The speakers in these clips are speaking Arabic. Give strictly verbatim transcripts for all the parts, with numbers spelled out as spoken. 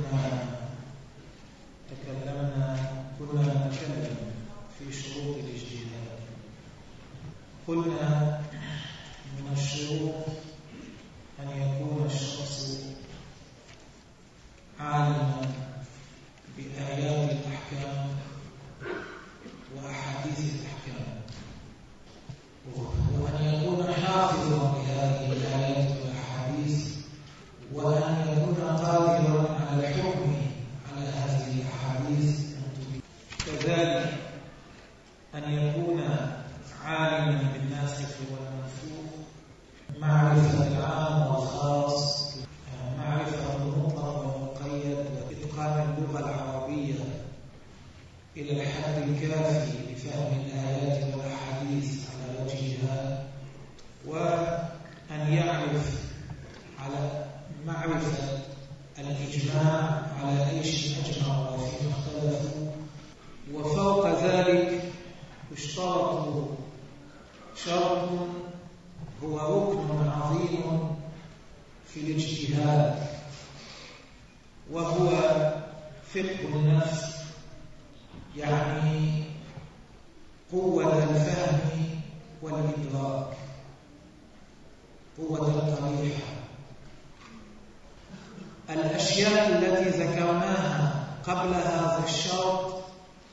كنا تكلمنا كنا نتكلم في شروط الاجتهاد. قلنا من الشروط أن يكون الشخص عالما بآيات الأحكام وأحاديث الأحكام، وأن يكون حافظا لهذه الآيات والأحاديث، وأن يكون قادرا على الحكم على هذه الأحاديث، كذلك أن يكون عالما بالناسخ والمنسوخ، معرفة العام والخاص، معرفة المطلق والمقيد، وإتقان اللغة العربية إلى الحد الكافي لفهم الآيات والأحاديث على وجهها، وأن يعرف على معرفة الإجماع على أي شيء أجمع وفيما اختلفوا. وفوق ذلك اشترطوا شرط هو ركن عظيم في الاجتهاد، وهو فقه النفس، يعني قوة الفهم والإدراك، قوة القريحة. الأشياء التي ذكرناها قبل هذا الشرط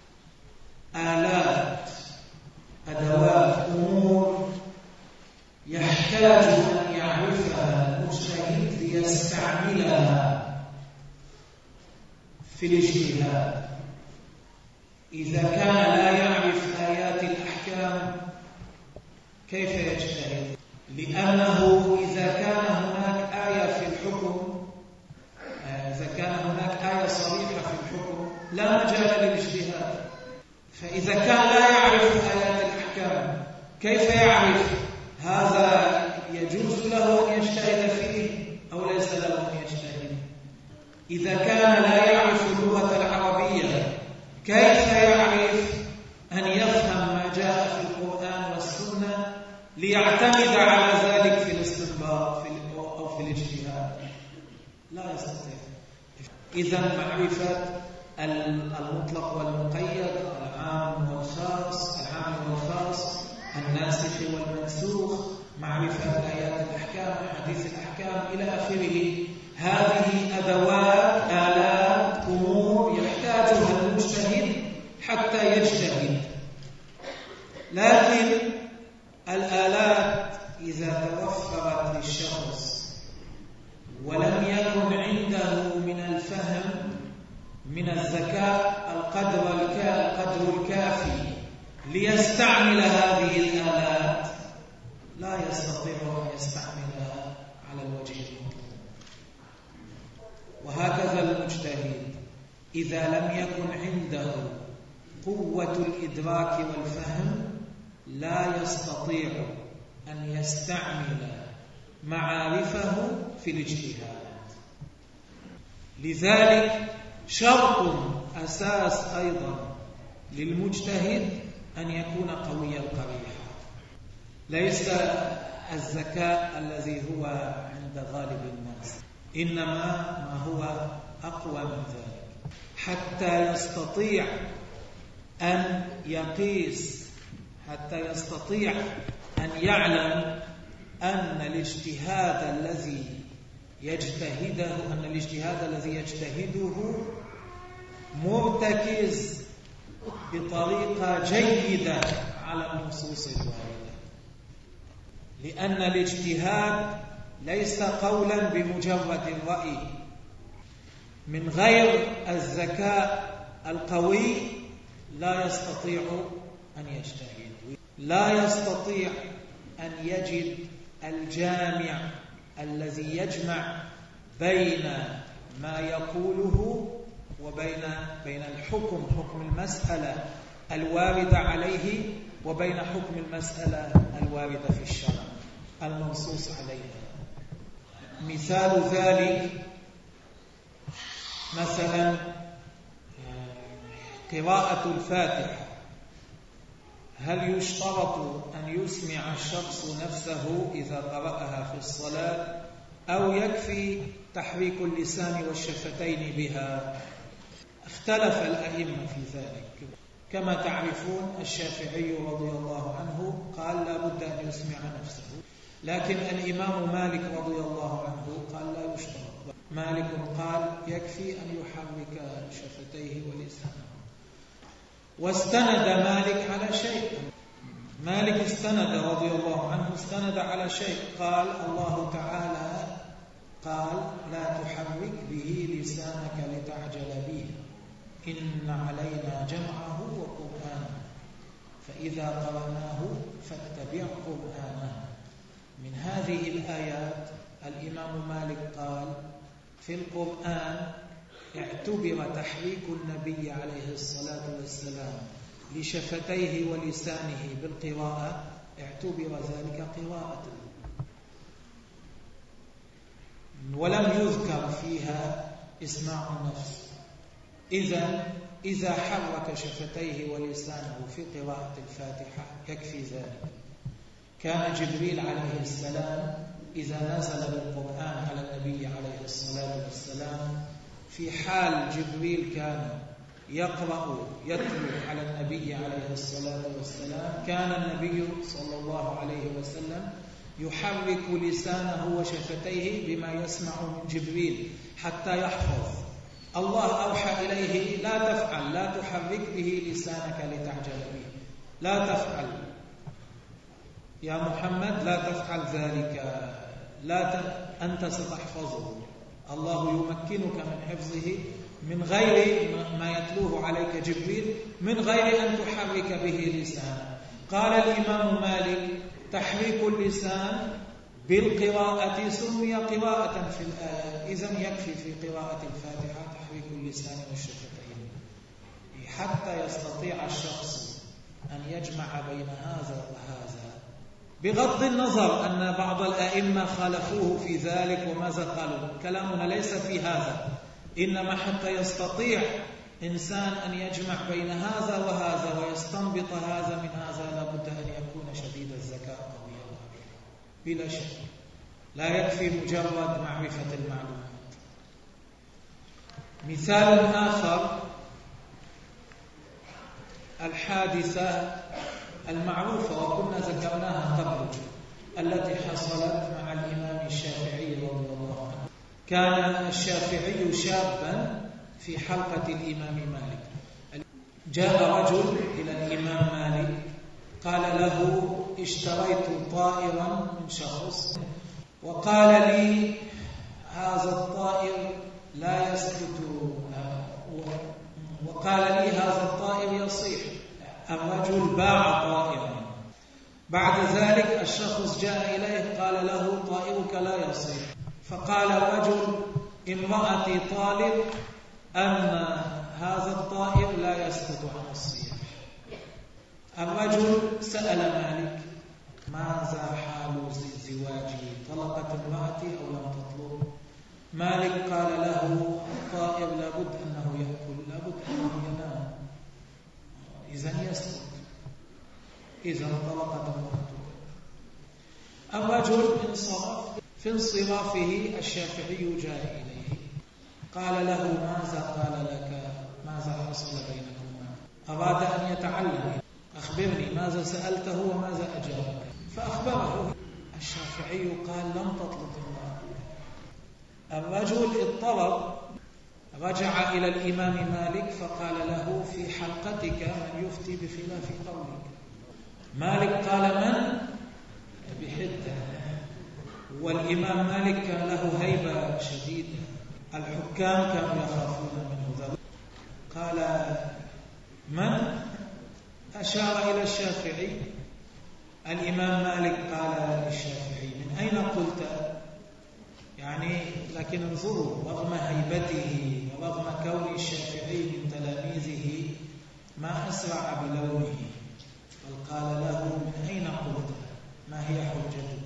آلات، أدوات، أمور يحتاج أن يعرفها المجتهد ليستعملها في الاجتهاد. إذا كان لا يعرف آيات الأحكام كيف يجتهد؟ لأنه إذا كان هناك آية في الحكم، إذا كان هناك آية صريحة في الحكم لا مجال للاجتهاد. فإذا كان لا يعرف آيات الأحكام كيف يعرف هذا يجوز له أن يجتهد فيه أو ليس له أن يجتهد؟ إذا كان لا يعرف اللغة العربية كيف يعرف أن يفهم ما جاء في القرآن والسنة ليعتمد على ذلك في الاستنباط أو في الاجتهاد؟ لا يستطيع. إذا معرفة المطلق والمقيد، العام والخاص، العام والخاص، الناسخ والمنسوخ، معرفة آيات الأحكام، حديث الأحكام إلى آخره، هذه أدوات، آلات، أمور يحتاجها المجتهد حتى يجتهد. لكن الآلات إذا توفرت للشخص ولم يكن عنده من الفهم، من الذكاء القدر القدر الكافي ليستعمل هذه الآلات، لا يستطيع أن يستعملها على الوجه المطلوب. وهكذا المجتهد إذا لم يكن عنده قوة الإدراك والفهم لا يستطيع أن يستعمل معارفه في الاجتهاد. لذلك شرط أساس أيضا للمجتهد أن يكون قوي القريحة، ليس الذكاء الذي هو عند غالب الناس، إنما ما هو أقوى من ذلك، حتى يستطيع أن يقيس، حتى يستطيع أن يعلم أن الاجتهاد الذي يجتهده أن الاجتهاد الذي يجتهده مرتكز بطريقة جيدة على النصوص الواردة، لأن الاجتهاد ليس قولا بمجرد الرأي. من غير الذكاء القوي لا يستطيع أن يجتهد، لا يستطيع أن يجد الجامع الذي يجمع بين ما يقوله وبين بين الحكم، حكم المسألة الواردة عليه، وبين حكم المسألة الواردة في الشرع المنصوص عليها. مثال ذلك مثلا قراءة الفاتحة، هل يشترط أن يسمع الشخص نفسه إذا قرأها في الصلاة، أو يكفي تحريك اللسان والشفتين بها؟ اختلف الأئمة في ذلك. كما تعرفون الشافعي رضي الله عنه قال لا بد أن يسمع نفسه، لكن الإمام مالك رضي الله عنه قال لا يشترط. مالك قال يكفي أن يحرك شفتيه ولسانه. واستند مالك على شيء، مالك استند رضي الله عنه استند على شيء، قال الله تعالى قال لا تحرك به لسانك لتعجل به إن علينا جمعه وقرآنه فإذا قرأناه فاتبع قرآنه. من هذه الآيات الإمام مالك قال في القرآن اعتبر تحريك النبي عليه الصلاة والسلام لشفتيه ولسانه بالقراءة، اعتبر ذلك قراءة، ولم يذكر فيها إسماع النفس. إذن إذا حرك شفتيه ولسانه في قراءة الفاتحة يكفي ذلك. كان جبريل عليه السلام إذا نزل بالقرآن على النبي عليه الصلاة والسلام، في حال جبريل كان يقرأ يتلو على النبي عليه الصلاة والسلام، كان النبي صلى الله عليه وسلم يحرك لسانه وشفتيه بما يسمع من جبريل حتى يحفظ. الله أوحى إليه لا تفعل، لا تحرك به لسانك لتعجل به، لا تفعل يا محمد، لا تفعل ذلك، لا ت... أنت ستحفظه، الله يمكنك من حفظه من غير ما يتلوه عليك جبريل، من غير أن تحرك به لسانك. قال الإمام مالك تحريك اللسان بالقراءة سمي قراءة في الآية، إذن يكفي في قراءة الفاتحة تحريك اللسان والشفتين حتى يستطيع الشخص أن يجمع بين هذا وهذا، بغض النظر أن بعض الأئمة خالفوه في ذلك وماذا قالوا. كلامنا ليس في هذا، إنما حتى يستطيع إنسان أن يجمع بين هذا وهذا ويستنبط هذا من هذا لابد أن يكون شديد الذكاء قوي العقل بلا شك، لا يكفي مجرد معرفة المعلومات. مثال آخر الحادثة المعروفة وكنا ذكرناها قبل، التي حصلت مع الإمام الشافعي رضي الله عنه. كان الشافعي شابا في حلقة الإمام مالك، جاء رجل إلى الإمام مالك قال له اشتريت طائرا من شخص وقال لي هذا الطائر لا يسكت، وقال لي هذا الطائر يصيح. الرجل باع طائرا، بعد ذلك الشخص جاء إليه قال له طائرك لا يصيح، فقال الرجل امرأتي طالب أن هذا الطائر لا يسكت عن الصياح. الرجل سأل مالك ماذا حال زواجي، طلقت امرأتي أو لم تطلق؟ مالك قال له الطائر لابد أنه يأكل، لابد أنه ينام، إذن يسكت، إذن طلقت امرأته. الرجل انصرف، في انصرافه الشافعي جاء إليه قال له ماذا قال لك، ماذا حصل بينكما؟ أراد أن يتعلم، أخبرني ماذا سألته وماذا أجابك؟ فأخبره. الشافعي قال لم تطلق امرأته. الرجل اضطرب، رجع إلى الإمام مالك فقال له في حلقتك من يفتي بخلاف قولك. مالك قال من؟ بحدة. والإمام مالك كان له هيبة شديدة، الحكام كانوا يخافون منه ذلك. قال من؟ أشار إلى الشافعي. الإمام مالك قال للشافعي من أين قلت؟ يعني لكن انظروا رغم هيبته ورغم كون الشافعي من تلاميذه ما أسرع بلونه، بل قال له من أين قلت؟ ما هي حجتك؟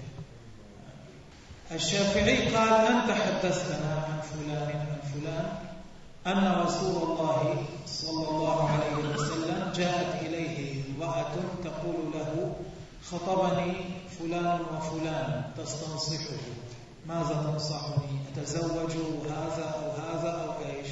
الشافعي قال أنت حدثتنا عن فلان عن فلان أن رسول الله صلى الله عليه وسلم جاءت إليه امرأة تقول له خطبني فلان وفلان تستنصحه، ماذا تنصحني؟ أتزوج هذا أو هذا أو إيش؟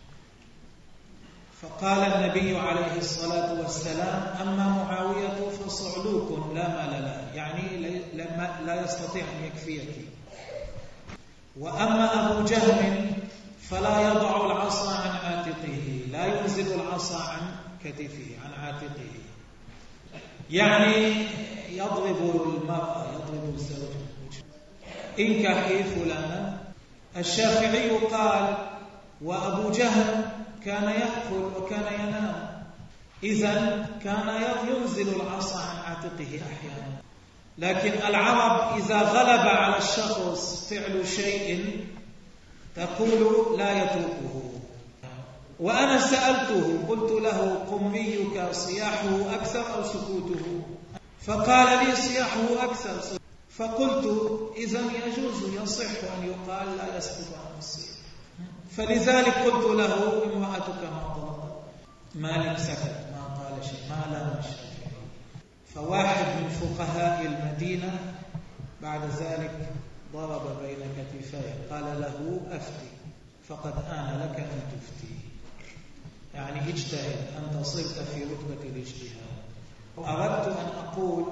فقال النبي عليه الصلاة والسلام: أما معاوية فصعلوك لا مال له، يعني لا يستطيع أن يكفيك. وأما أبو جهم فلا يضع العصا عن عاتقه، لا ينزل العصا عن كتفه عن عاتقه، يعني يضرب المرأة يضرب الزوج. انكحي فلانا. الشافعي قال: وأبو جهم كان يأكل وكان ينام، إذن كان ينزل العصا عن عاتقه أحيانا. لكن العرب إذا غلب على الشخص فعل شيء تقول لا يتركه. وأنا سألته قلت له: قميك صياحه أكثر أو سكوته؟ فقال لي: صياحه أكثر. فقلت: إذن يجوز يصح أن يقال لا يسكت عن الصياح. فلذلك قلت له: امرأتك ما طلبت؟ مالك سكت ما قال شيء، ما لام الشافعي. فواحد من فقهاء المدينة بعد ذلك ضرب بين كتفيه قال له: أفتي، فقد آن لك أن تفتي، يعني اجتهد، أنت صرت في رتبة الاجتهاد. وأردت أن أقول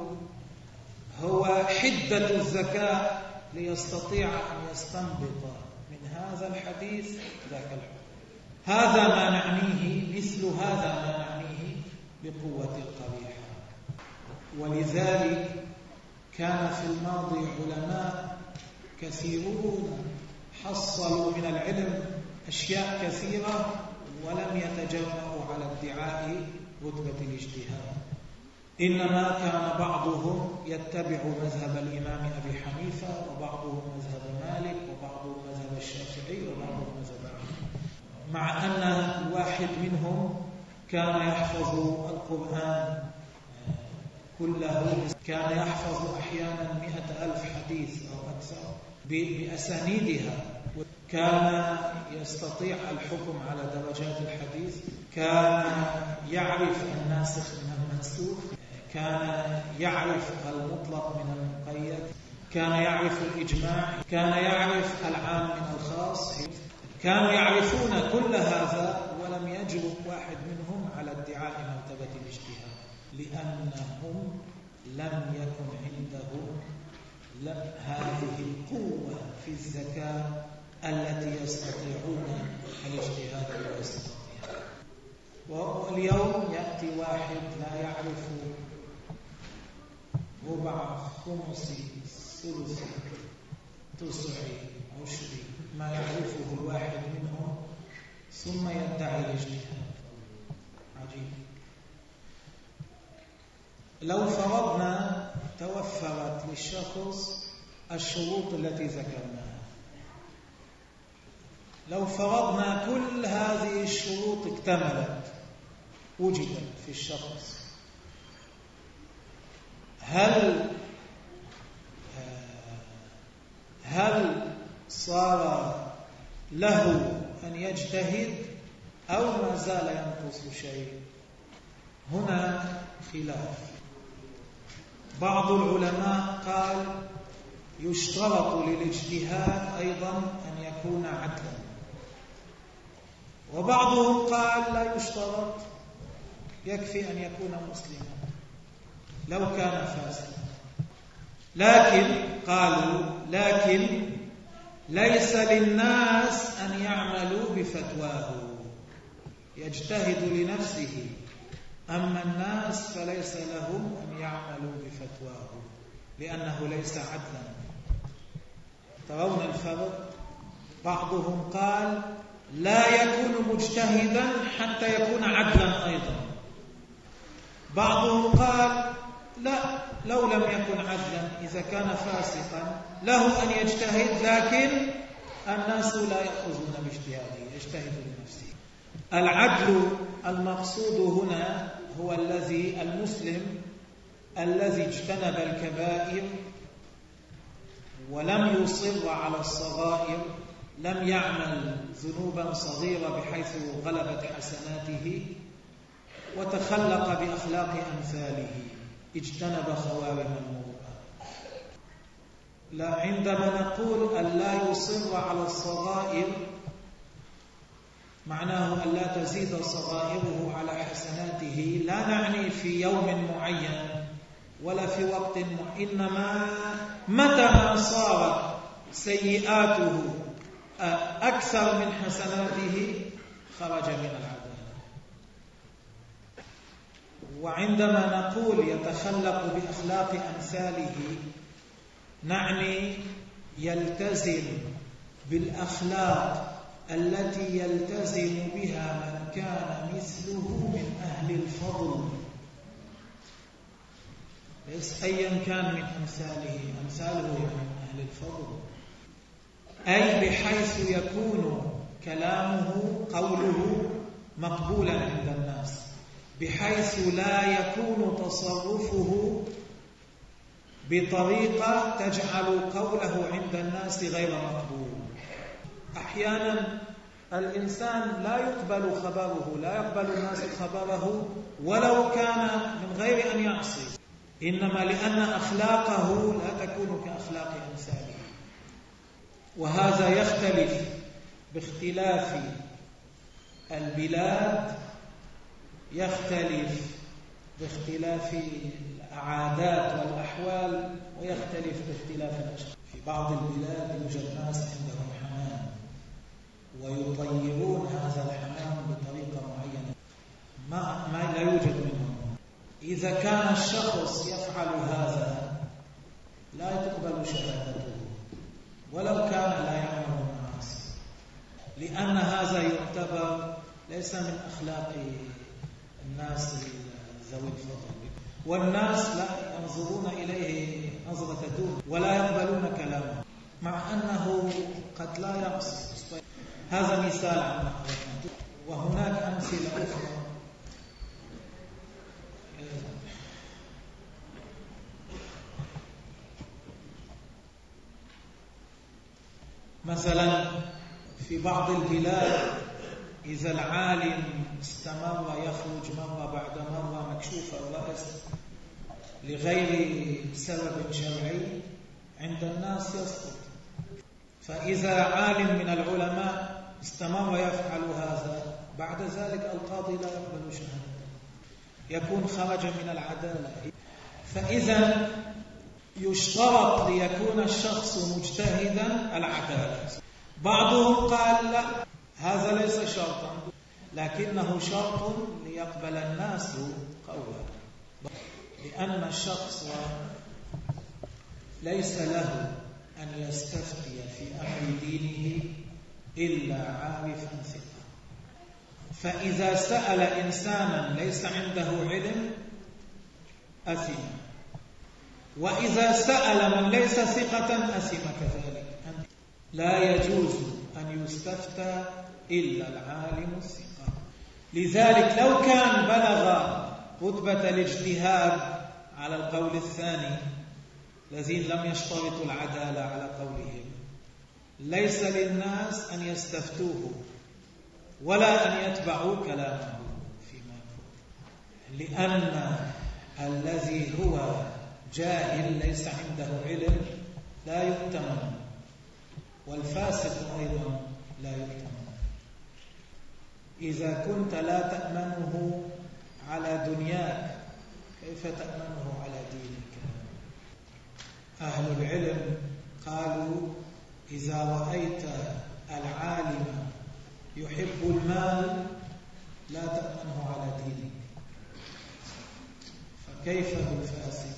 هو حدة الذكاء ليستطيع أن يستنبط من هذا الحديث ذاك الحكم. هذا ما نعنيه، مثل هذا ما نعنيه بقوة القريحة. ولذلك كان في الماضي علماء كثيرون حصلوا من العلم أشياء كثيرة ولم يتجرؤوا على ادعاء رتبة الاجتهاد، إنما كان بعضهم يتبع مذهب الإمام أبي حنيفة، وبعضهم مذهب مالك، وبعضهم مذهب الشافعي، وبعضهم مذهب أحمد، مع أن الواحد منهم كان يحفظ القرآن كله، كان يحفظ أحيانا مئة ألف حديث أو أكثر بأسانيدها، كان يستطيع الحكم على درجات الحديث، كان يعرف الناسخ من المنسوخ، كان يعرف المطلق من المقيد، كان يعرف الإجماع، كان يعرف العام من الخاص. كانوا يعرفون كل هذا ولم يجرؤ واحد منهم على ادعاء مرتبة الاجتهاد، لأنهم لم يكن عندهم هذه القوة في الذكاء التي يستطيعون الاجتهاد والاستطاعة. واليوم يأتي واحد لا يعرف ربع خمس ثلث تسع عشر ما يعرفه الواحد منهم، ثم يدعي الاجتهاد. عجيب. لو فرضنا توفرت للشخص الشروط التي ذكرناها، لو فرضنا كل هذه الشروط اكتملت وجدت في الشخص، هل هل صار له أن يجتهد أو ما زال ينقص شيء؟ هنا خلاف. بعض العلماء قال يشترط للاجتهاد أيضا أن يكون عدلا، وبعضهم قال لا يشترط، يكفي أن يكون مسلما لو كان فاسدا. لكن قالوا لكن ليس للناس أن يعملوا بفتواه، يجتهد لنفسه، أما الناس فليس لهم أن يعملوا بفتواه لأنه ليس عدلا. ترون الفرق؟ بعضهم قال لا يكون مجتهدا حتى يكون عدلا أيضا، بعضهم قال لا، لو لم يكن عدلا إذا كان فاسقا له أن يجتهد، لكن الناس لا يأخذون باجتهاده، يجتهد لنفسه. العدل المقصود هنا هو الذي المسلم الذي اجتنب الكبائر ولم يصر على الصغائر، لم يعمل ذنوبا صغيرة بحيث غلبت حسناته، وتخلق بأخلاق أمثاله، اجتنب خوارم المروءة. لا، عندما نقول أن لا يصر على الصغائر معناه أن لا تزيد صغائره على حسناته، لا نعني في يوم معين ولا في وقت معين، إنما متى ما صارت سيئاته أكثر من حسناته خرج من العدالة. وعندما نقول يتخلق بأخلاق أمثاله نعني يلتزم بالأخلاق التي يلتزم بها من كان مثله من أهل الفضل، ليس أيا كان من أمثاله، أمثاله من أهل الفضل، أي بحيث يكون كلامه قوله مقبولا عند الناس، بحيث لا يكون تصرفه بطريقة تجعل قوله عند الناس غير مقبول. أحيانا الإنسان لا يقبل خبره، لا يقبل الناس خبره ولو كان من غير أن يعصي، إنما لأن أخلاقه لا تكون كأخلاق أمثاله. وهذا يختلف باختلاف البلاد، يختلف باختلاف العادات والأحوال، ويختلف باختلاف الأشخاص. في بعض البلاد يوجد ناس عندهم حمام ويطيرون هذا الحمام بطريقة معينة ما, ما لا يوجد منهم. إذا كان الشخص يفعل هذا لا تقبل شهادته ولو كان لا يعمل المعاصي، لأن هذا يعتبر ليس من أخلاق الناس ذوي الفضل، والناس لا ينظرون إليه نظرة دون ولا يقبلون كلامه، مع أنه قد لا يعصي. هذا مثال عن وهناك أمثلة أخرى. مثلا في بعض البلاد إذا العالم استمر يخرج مرة بعد مرة مكشوف الرأس لغير سبب شرعي عند الناس يسقط، فإذا عالم من العلماء استمر يفعل هذا بعد ذلك القاضي لا يقبل شهادته، يكون خرج من العدالة. فإذا يشترط ليكون الشخص مجتهدا العدالة. بعضهم قال لا، هذا ليس شرطا، لكنه شرط ليقبل الناس قوله، لأن الشخص ليس له أن يستفتي في أمر دينه إلا عارفا ثقة. فإذا سأل إنسانا ليس عنده علم أثم، وإذا سأل من ليس ثقة أثم كذلك. لا يجوز أن يستفتى إلا العالم الثقة. لذلك لو كان بلغ رتبة الاجتهاد على القول الثاني الذين لم يشترطوا العدالة على قولهم، ليس للناس أن يستفتوه ولا أن يتبعوا كلامه فيما يقول، لأن الذي هو جاهل ليس عنده علم لا يؤتمن، والفاسق أيضا لا يؤتمن. إذا كنت لا تأمنه على دنياك كيف تأمنه على دينك؟ أهل العلم قالوا إذا رأيت العالم يحب المال لا تأمنه على دينك، فكيف بالفاسق؟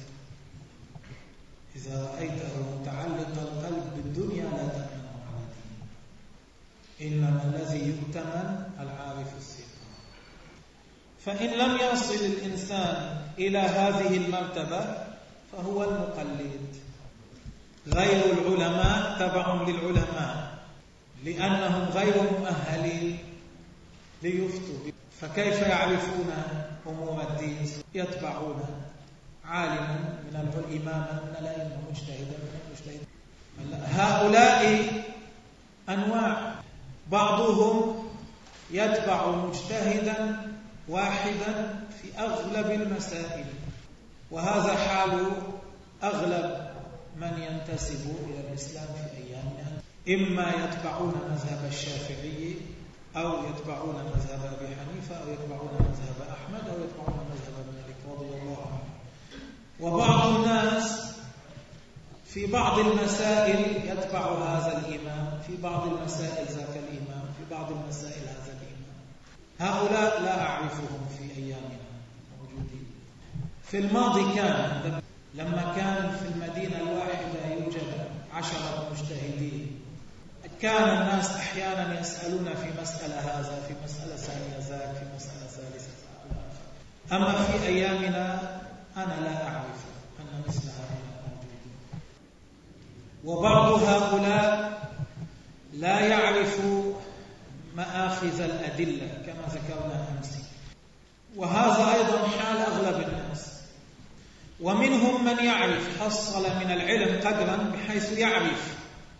إذا رأيته متعلق القلب بالدنيا لا تأمنه على دينك، إنما الذي يؤتمن العارف الثقة. فإن لم يصل الإنسان إلى هذه المرتبة فهو المقلد. غير العلماء تبع للعلماء لأنهم غير مؤهلين ليفتوا، فكيف يعرفون أمور الدين؟ يتبعون عالما من الإمام من الأئمة مجتهدا من المجتهدين. هؤلاء أنواع، بعضهم يتبع مجتهدا واحدا في أغلب المسائل، وهذا حال أغلب من ينتسب إلى الإسلام في أيامنا، إما يتبعون مذهب الشافعي أو يتبعون مذهب أبي حنيفة أو يتبعون مذهب أحمد أو يتبعون مذهب مالك رضي الله عنه. وبعض الناس في بعض المسائل يتبع هذا الإمام، في بعض المسائل ذاك الإمام، في بعض المسائل هذا الإمام. هؤلاء لا أعرفهم في أيامنا موجودين. في الماضي كان لما كان في المدينة الواحدة يوجد عشرة مجتهدين، كان الناس أحيانا يسألون في مسألة هذا، في مسألة ثانية ذاك، في مسألة ثالثة. أما في أيامنا أنا لا أعرف أن مثل هؤلاء موجودين. وبعض هؤلاء لا يعرف مآخذ الأدلة كما ذكرنا أمس، وهذا أيضا حال أغلب الناس. ومنهم من يعرف، حصل من العلم قدرا بحيث يعرف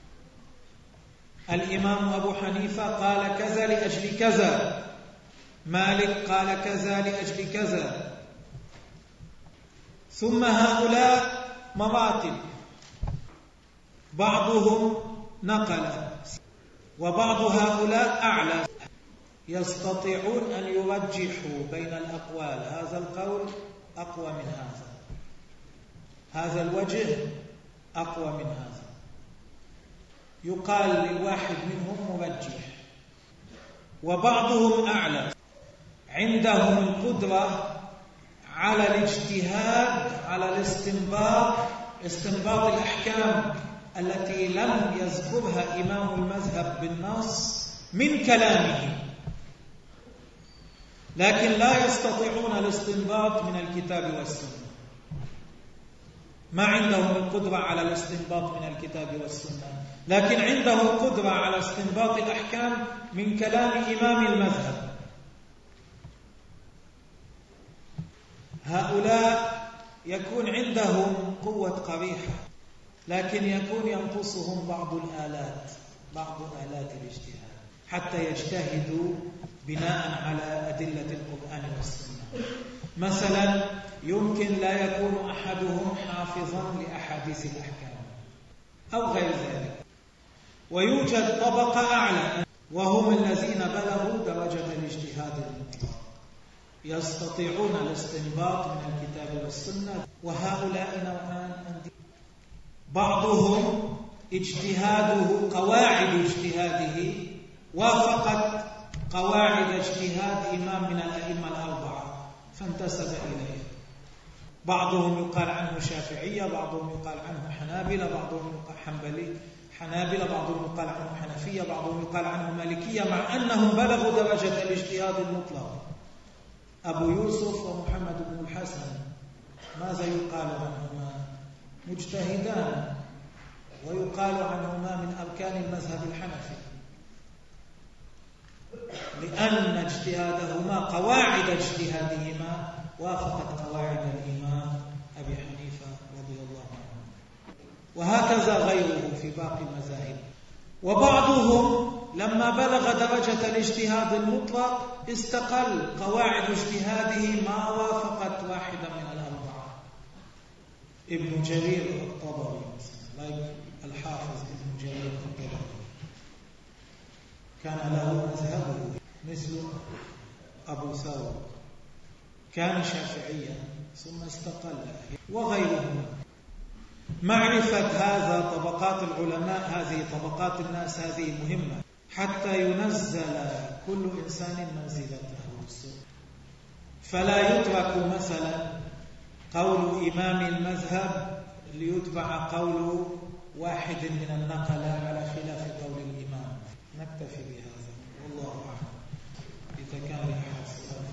الإمام أبو حنيفة قال كذا لأجل كذا، مالك قال كذا لأجل كذا. ثم هؤلاء مراتب، بعضهم نقل وبعض هؤلاء أعلى، يستطيعون أن يرجحوا بين الأقوال، هذا القول أقوى من هذا، هذا الوجه أقوى من هذا. يقال لواحد منهم مرجح. وبعضهم أعلى، عندهم القدرة على الاجتهاد، على الاستنباط، استنباط الأحكام التي لم يذكرها إمام المذهب بالنص من كلامه، لكن لا يستطيعون الاستنباط من الكتاب والسنة. ما عندهم القدرة على الاستنباط من الكتاب والسنة، لكن عندهم القدرة على استنباط الأحكام من كلام إمام المذهب. هؤلاء يكون عندهم قوة قريحة، لكن يكون ينقصهم بعض الآلات، بعض آلات الاجتهاد حتى يجتهدوا بناء على أدلة القرآن والسنة. مثلا يمكن لا يكون أحدهم حافظا لأحاديث الأحكام أو غير ذلك، ويوجد طبقة أعلى وهم الذين بلغوا درجة الاجتهاد المطلق، يستطيعون الاستنباط من الكتاب والسنة. وهؤلاء نوعان، بعضهم اجتهاده قواعد اجتهاده وافقت قواعد اجتهاد إمام من الأئمة الأربعة فانتسب إليه. بعضهم يقال عنه شافعية، بعضهم يقال عنه حنابلة، بعضهم يقال حنبلي حنابلة، بعضهم يقال عنه حنفية، بعضهم يقال عنه مالكية، مع أنهم بلغوا درجة الاجتهاد المطلق. أبو يوسف ومحمد بن الحسن ماذا يقال عنهما؟ مجتهدان، ويقال عنهما من أركان المذهب الحنفي، لأن اجتهادهما قواعد اجتهادهما وافقت قواعد الإمام أبي حنيفة رضي الله عنه. وهكذا غيره في باقي المذاهب. وبعضهم لما بلغ درجة الاجتهاد المطلق استقل، قواعد اجتهاده ما وافقت واحدة من الأربعة. ابن جرير الطبري الحافظ ابن جرير الطبري كان له مذهبه مثل أبو ثور، كان شافعيا ثم استقل، وغيرهم. معرفة هذا طبقات العلماء، هذه طبقات الناس، هذه مهمة حتى ينزل كل إنسان منزلته، فلا يترك مثلا قول إمام المذهب ليتبع قول واحد من النقلة على خلاف قول الإمام. نكتفي بهذا والله أعلم. إذا كان لأحد سؤال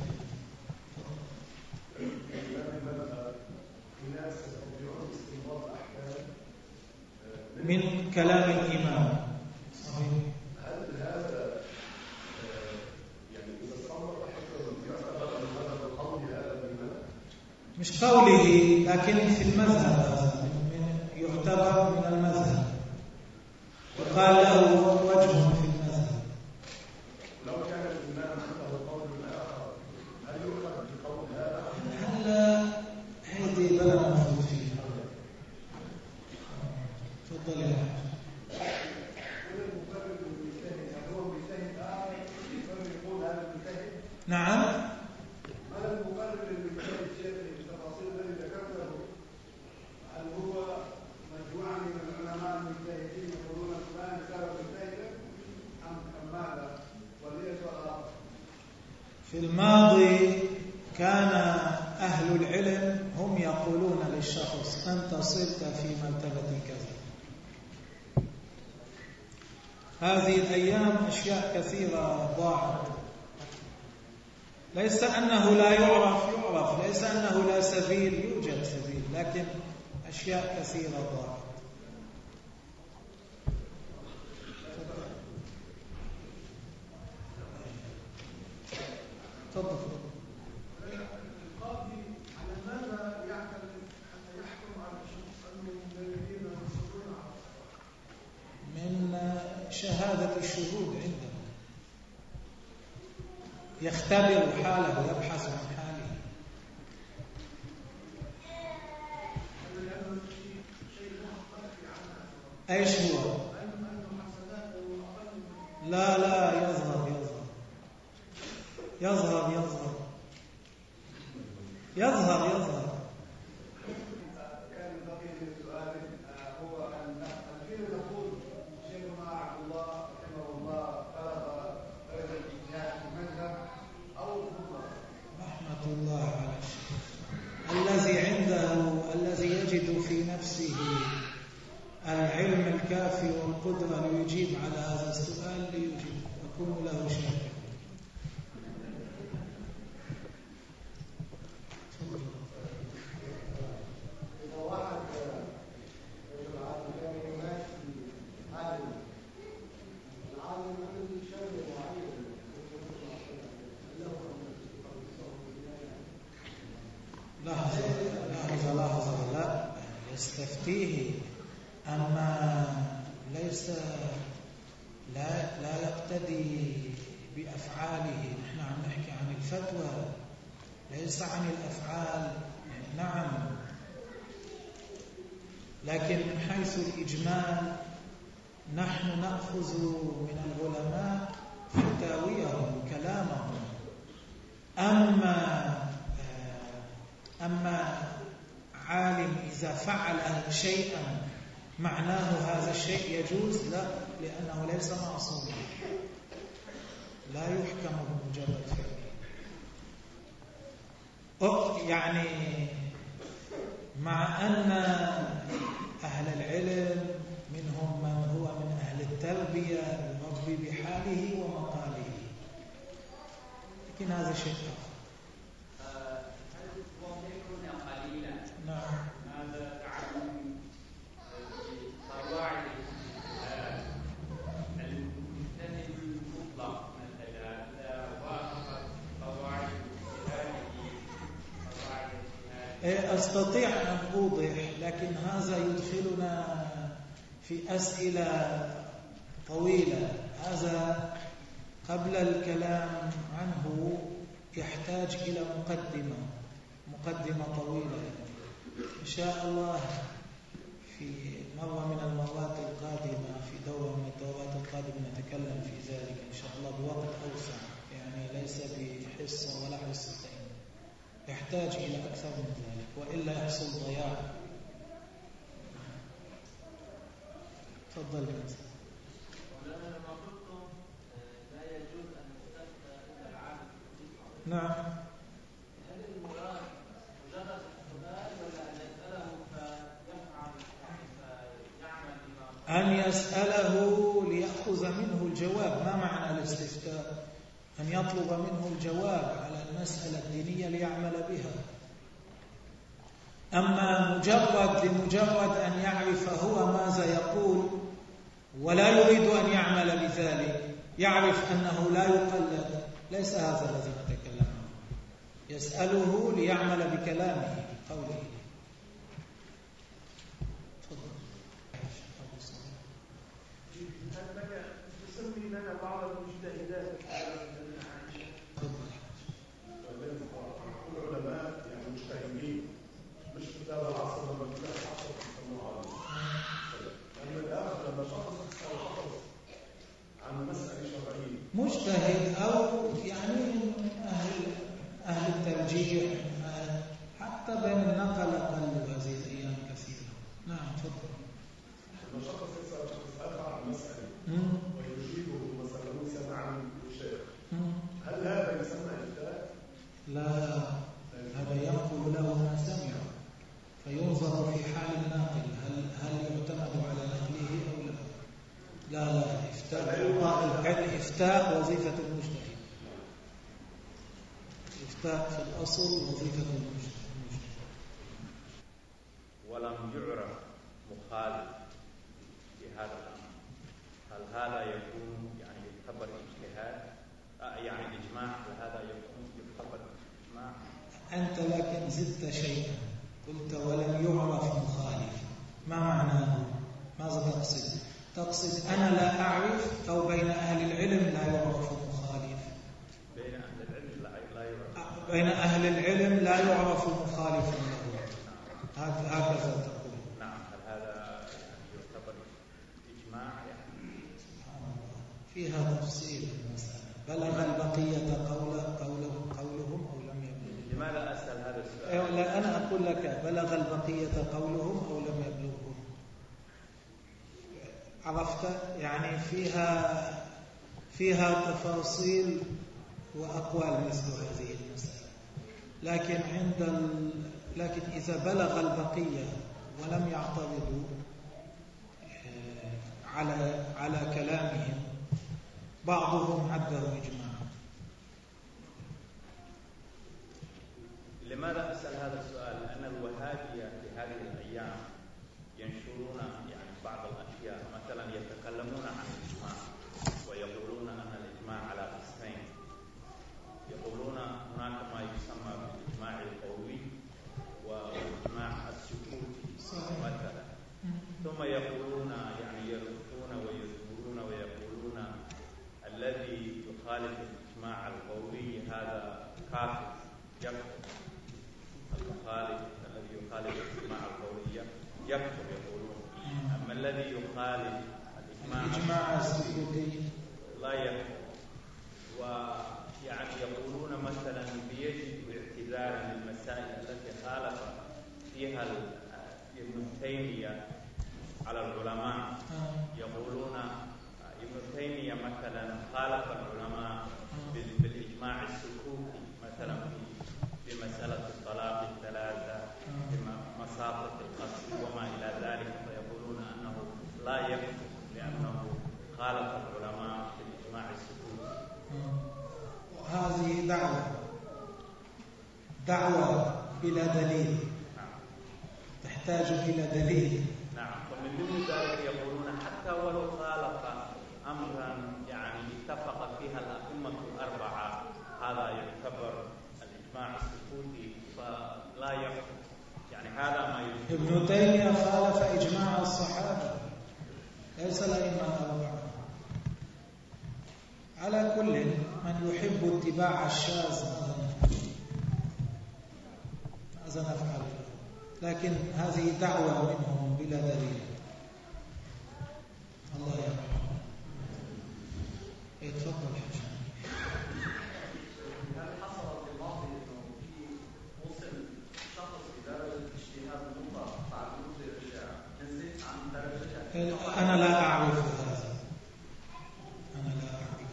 من كلام الإمام صحيح. هل هذا يعني إذا استمر حتى يعتبر من هذا القول هذا الإمام؟ مش قوله، لكن في المذهب يعتبر من المذهب، وقال له وجه في المذهب. لو كان الإمام عنده قول آخر هل يؤخذ بقول هذا؟ هل هذه بلا مفروض فيها؟ نعم. ما المقرر لكلام الشيخ التفاصيل التي ذكرته؟ هل هو مجموعة من العلماء المجتهدين يقولون فلان سبب الفائدة أم أم ماذا؟ وليس ولا في الماضي كان أهل العلم هم يقولون للشخص أنت صرت في مرتبة كذا. هذه الأيام أشياء كثيرة ضاعت. ليس أنه لا يعرف يعرف، ليس أنه لا سبيل يوجد سبيل، لكن أشياء كثيرة ضاعت. تفضل. القاضي على ماذا يعتمد حتى يحكم على الشخص أنه من الذين يصدرون على الصلاة؟ من شهادة الشهود عنده، يختبر حاله ويبحث عن حاله. ايش هو؟ لا لا يظهر يظهر يظهر يظهر يظهر يظهر كان بقي من سؤال هو أن الحين نقول شيخنا عبد الله رحمه الله طلب درجة الاجتهاد في المذهب أو في النظر. رحمة الله على الشيخ الذي عنده، الذي يجد في نفسه العلم الكافي والقدرة ليجيب على هذا السؤال ليجيب، أكون له شاكرا. لحظة لحظة لحظة لا يستفتيه، أما ليس لا لا يقتدي بأفعاله. نحن عم نحكي عن الفتوى ليس عن الأفعال. نعم، لكن من حيث الإجمال نحن نأخذ من العلماء فتاويهم كلامهم. أما أما عالم إذا فعل شيئا معناه هذا الشيء يجوز، لا، لأنه ليس معصوما، لا يحكم بمجرد فعله. يعني مع أن أهل العلم منهم من هو من أهل التربية يربي بحاله ومقاله، لكن هذا شيء آخر. نعم. ماذا تعلم قواعد الاجتهاد؟ المجتهد المطلق مثلا إذا وافق قواعد اجتهاده قواعد الاجتهاد. أستطيع أن أوضح، لكن هذا يدخلنا في أسئلة طويلة. هذا قبل الكلام عنه يحتاج إلى مقدمة مقدمة طويلة. إن شاء الله في مرة من المرات القادمة، في دورة من الدورات القادمة نتكلم في ذلك إن شاء الله بوقت أوسع، يعني ليس بحصة ولا حصتين، يحتاج إلى أكثر من ذلك وإلا يحصل ضياع. تفضل بنت. ولما قلتم لا يجوز أن يستفتى إلا العالم. نعم. هل المراد مجرد السؤال ولا أن يسأله فيفعل فيعمل بما؟ أن يسأله ليأخذ منه الجواب. ما معنى الاستفتاء؟ أن يطلب منه الجواب على المسألة الدينية ليعمل بها. أما مجرد لمجرد أن يعرف هو ماذا يقول ولا يريد أن يعمل بذلك، يعرف أنه لا يقلد، ليس هذا الذي نتكلم عنه. يسأله ليعمل بكلامه بقوله. أنك تسمي لنا بعض المجتهدات العلماء يعني مجتهدين مش في هذا العصر لما كنا في عصر الصناعة عليه. لأن الآخر لما شخص أو شخص عن مسألة شرعية مجتهد أو يعني من أهل أهل الترجيح، حتى بين النقل أقل هذه الأيام كثيرا. نعم تفضل. لما شخص يسأل عن مسألة ويجيبه مثلا سماعا للشيخ، هل هذا يسمى إفتاء؟ لا، هذا ينقل له ما سمع، فينظر في حال الناقل هل هل يعتمد على نقله أو لا. لا لا، إفتاء الإفتاء وظيفة المجتهد. الإفتاء في الأصل وظيفة المجتهد. ولم يعرف مخالف في هذا الأمر، هل هذا يكون يعني يعتبر اجتهاد؟ آه يعني إجماع، هل هذا يكون يعتبر إجماع؟ أنت لكن زدت شيئا، قلت ولم يعرف مخالف، ما معناه؟ ماذا تقصد؟ تقصد أنا لا أعرف أو بين أهل العلم لا يعرف مخالف؟ بين أهل العلم لا يعرف، بين أهل العلم لا يعرف مخالف له، هكذا تقول. نعم. هل هذا يعني يعتبر إجماع؟ يعني سبحان الله، فيها تفصيل المسألة. بلغ البقية قول قولهم قولهم أو لم يبلغهم؟ لماذا أسأل هذا السؤال؟ لا، أنا أقول لك بلغ البقية قولهم أو لم يبلغهم. عرفت؟ يعني فيها فيها تفاصيل وأقوال مثل هذه المسألة، لكن عند ال... لكن إذا بلغ البقية ولم يعترضوا على على كلامهم بعضهم عده إجماعا. لماذا أسأل هذا السؤال؟ لأن الوهابية في هذه الأيام ينشرون يعني بعض الأشياء، مثلا يتكلمون عن الإجماع ويقولون أن الإجماع على قسمين. يقولون هناك ما يسمى بالإجماع القولي والإجماع السكوتي مثلا، ثم يقولون يعني يردون ويذكرون ويقولون الذي يخالف الإجماع القولي هذا كافر يكفر، المخالف الذي يخالف الإجماع القولي يكفر يقولون، أما الذي يخالف الإجماع السكوتي لا يكفر. ويعني يقولون مثلا بيجب اعتذار للمسائل التي خالف فيها ابن تيمية على العلماء. يقولون ابن تيمية مثلا خالف العلماء بالإجماع السكوتي مثلا في مسألة الطلاق الثلاثة، في مسافة القصر وما إلى ذلك، فيقولون أنه لا يكفر لأنه خالف العلماء بالإجماع السكوتي. هذه دعوة دعوة بلا دليل، تحتاج إلى دليل. نعم. ومن ضمن ذلك يقولون حتى ولو خالف أمرا يعني اتفق فيها الأئمة الأربعة هذا يعتبر الإجماع السكوتي فلا يكفر. يعني هذا ما يجب. ابن تيمية خالف إجماع الصحابة ليس الأئمة الأربعة. على كل من يحب اتباع الشاذ ماذا نفعل؟ لكن هذه دعوة منهم بلا دليل. الله يرحمه. يتفضل حسن. هل حصل في الماضي انه في وصل شخص بدرجه اجتهاد مطلق بعد وجود الاشاعه نزلت عن درجه؟ انا لا اعرف هذا، انا لا اعرف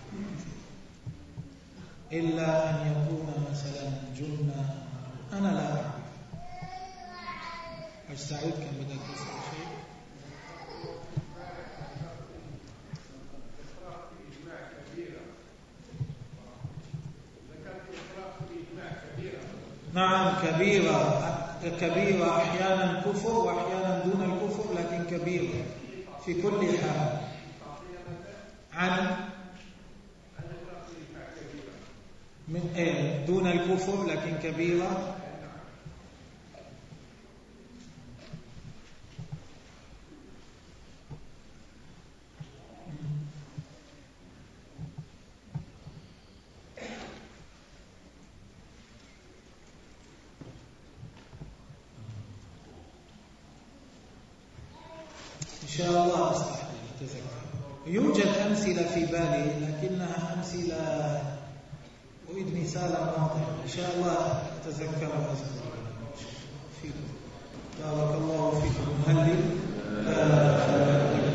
الا ان يكون مثلا جنة، انا لا اعرف. السعيد كان بدك تسأل شيء؟ نعم كبيرة، كبيرة أحيانا كفر وأحيانا دون الكفر، لكن كبيرة في كل حال. عن من إيه دون الكفر لكن كبيرة. إن شاء الله أستحضر أتذكر. يوجد أمثلة في بالي لكنها أمثلة يريد مثالا واضحا إن شاء الله أتذكر وأذكر فيكم. بارك الله فيكم. هل